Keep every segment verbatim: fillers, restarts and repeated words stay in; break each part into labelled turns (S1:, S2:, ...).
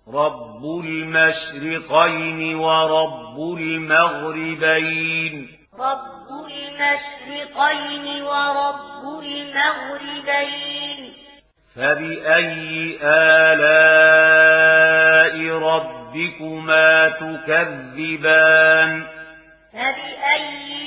S1: رب المشرقين ورب المغربين
S2: رب المشرقين ورب المغربين
S1: فبأي آلاء ربكما تكذبان
S2: فبأي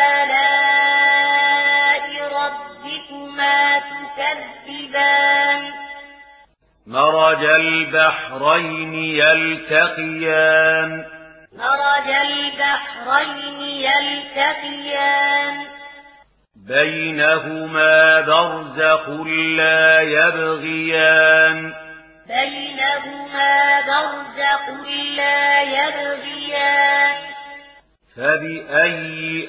S2: آلاء ربكما تكذبان
S1: مرج البحرين يلتقيان
S2: مرج البحرين يلتقيان
S1: بينهما برزخ لا يبغيان
S2: بينهما برزخ لا يبغيان
S1: فبأي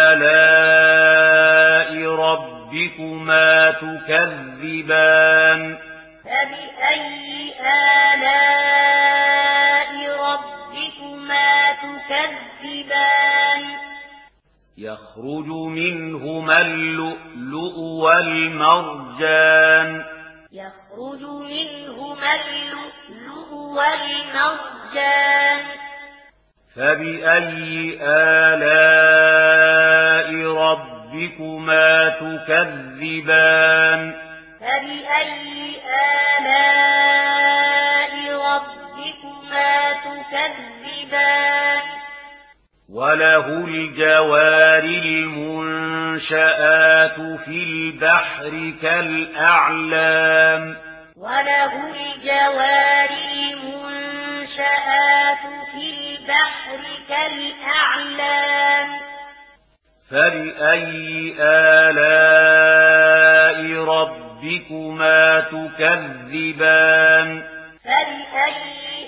S1: آلاء ربكما تكذبان
S2: فبأي آلاء ربكما تكذبان
S1: يخرج منهما اللؤلؤ والمرجان
S2: يخرج منهما اللؤلؤ والمرجان
S1: فبأي آلاء ربكما تكذبان
S2: فبأي آلاء ربكما تكذبان
S1: وله الجوار المنشآت في البحر كالأعلام
S2: وله الجوار المنشآت في البحر كالأعلام
S1: فبأي آلاء ربكما تكذبان
S2: فبأي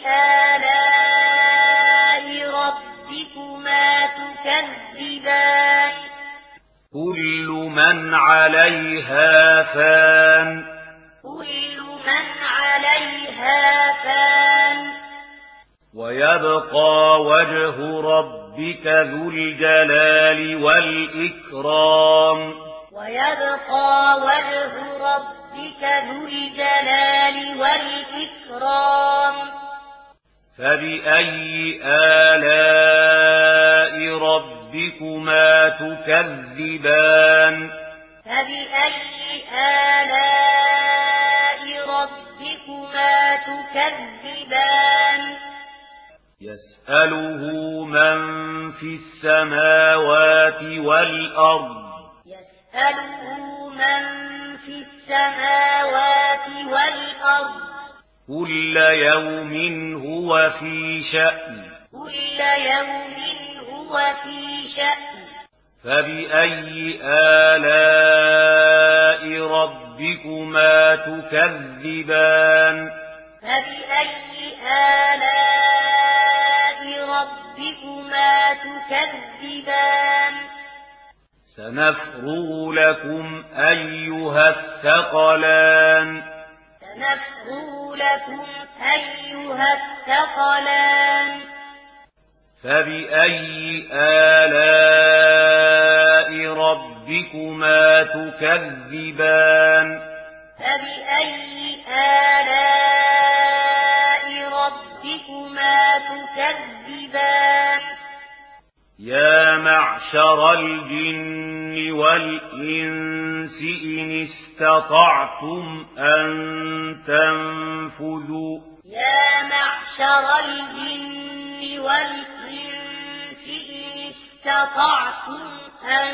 S2: آلاء ربكما تكذبان
S1: كل من عليها فان
S2: كل من عليها فان
S1: ويبقى وجه ربك ذو الجلال والإكرام
S2: ويبقى وجه ربك ذو الجلال والإكرام
S1: فبأي آلاء ربكما تكذبان
S2: فبأي آلاء ربكما تكذبان
S1: يسأله من في السماوات والأرض
S2: يسأله من في السماوات والأرض
S1: كل يوم هو في شأن
S2: كل يوم هو في شأن
S1: فبأي آلاء ربكما تكذبان
S2: فبأي آلاء ربكما تكذبان
S1: سنفرغ لكم أيها الثقلان
S2: سنفرغ لكم أيها الثقلان
S1: فبأي آلاء ربكما تكذبان
S2: فبأي آلاء ربكما تكذبان
S1: يا معشر الجن والإنس إن استطعتم أن تنفذوا
S2: يا معشر الجن والإنس إن استطعتم أن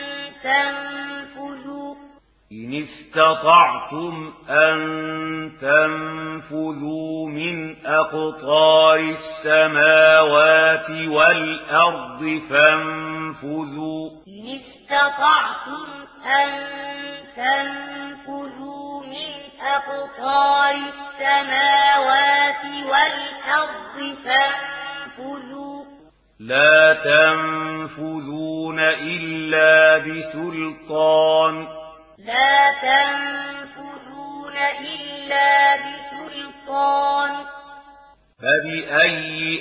S2: تنفذوا
S1: إن استطعتم أن تنفذوا من أقطار السماوات والأرض فانفذوا
S2: إن استطعتم أن تنفذوا من أقطار السماوات والأرض فانفذوا
S1: لا تنفذون إلا بسلطان
S2: لا تنفذون إلا بسلطان
S1: فبأي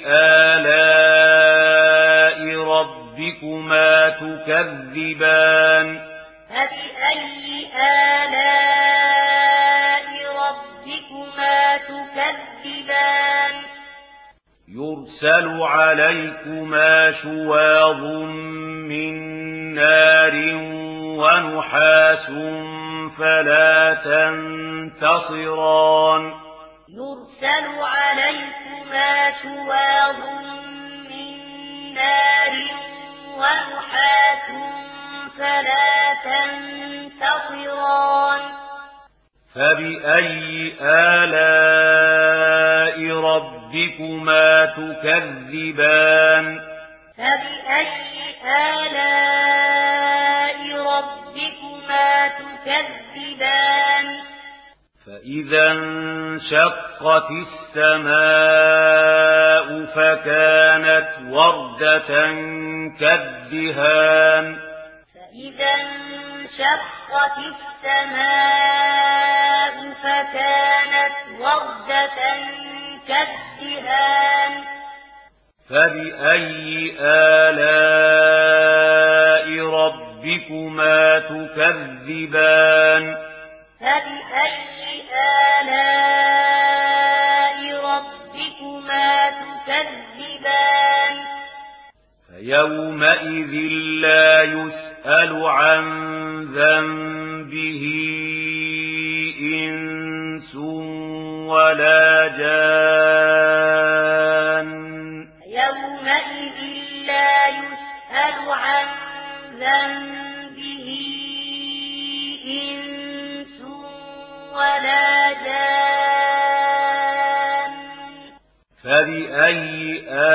S1: آلاء ربكما تكذبان
S2: فبأي آلاء ربكما تكذبان
S1: يرسل عليكما شواظ من نار ونحاس فلا تنتصران
S2: يرسل عليكما شواظ من نار ونحاس فلا تنتصران
S1: فبأي آلاء ربكما تكذبان
S2: فبأي آلاء ربكما تكذبان
S1: فإذا انشقت السماء فكانت وردة كالدهان
S2: فإذا انشقت السماء فكانت وردة كالدهان
S1: فبأي آلاء ربكما تكذبان
S2: فبأي آلاء ربكما تكذبان
S1: فيومئذ لا يسأل عن ذنبه إنس ولا جان
S2: يومئذ لا يسأل عن ذنبه إنس ولا جان
S1: فبأي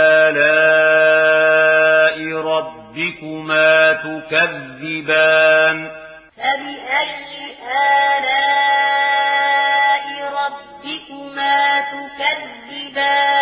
S1: آلاء ربكما تكذبان
S2: فبأي آلاء ربكما تكذبان